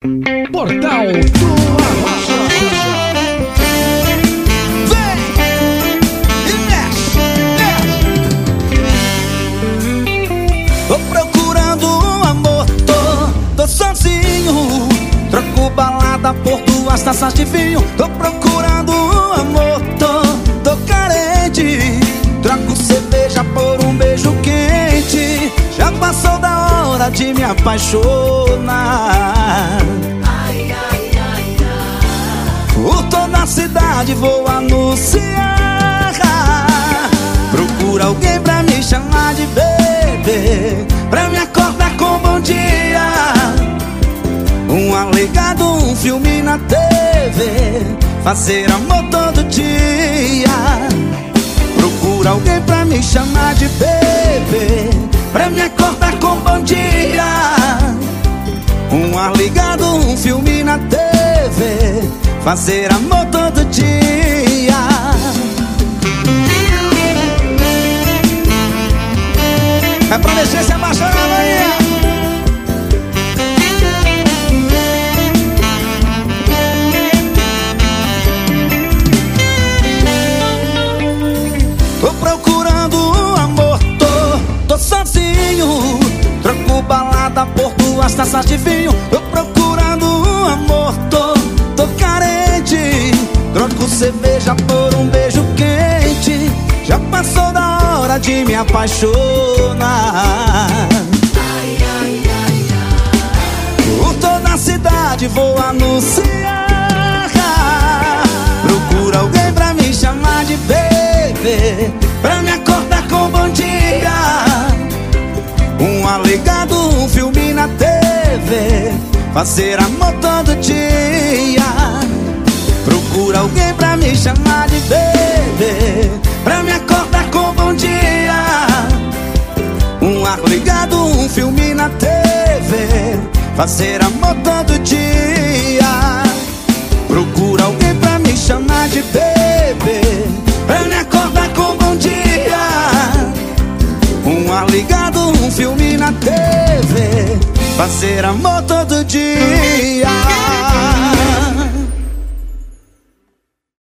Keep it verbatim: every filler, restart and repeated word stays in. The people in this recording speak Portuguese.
Portal do Arrocha. Vem e mexe, mexe. Tô procurando um amor, tô, tô sozinho. Troco balada por duas taças de vinho. Tô procurando um amor, tô, tô carente. Troco cerveja por um beijo quente. Já passou da hora de me apaixonar. Ai, ai, ai, ai. Por toda a cidade vou anunciar. Procura alguém pra me chamar de bebê, pra me acordar com bom dia. Um alegado, um filme na T V, fazer amor todo dia. Procura alguém pra me chamar de bebê, pra me acordar com bom dia. Um ar ligado, um filme na T V, fazer amor todo dia. É pra mexer, se abaixar na manhã. Tô procurando um amor, tô, tô sozinho. Troco balada por duas taças de vinho. Tô procurando um amor, tô, tô carente. Troco cerveja por um beijo quente. Já passou da hora de me apaixonar. Ai, ai, ai, ai. Por toda a cidade vou anunciar. Procura alguém pra me chamar de bebê, pra me acordar com bom dia. Um alegado, um filme na T V, fazer amor todo dia. Procura alguém pra me chamar de bebê, pra me acordar com bom dia. Um ar ligado, um filme na T V, fazer amor todo dia. Procura alguém pra me chamar de bebê, pra me acordar com bom dia. Um ar ligado, um filme na T V, fazer amor todo dia.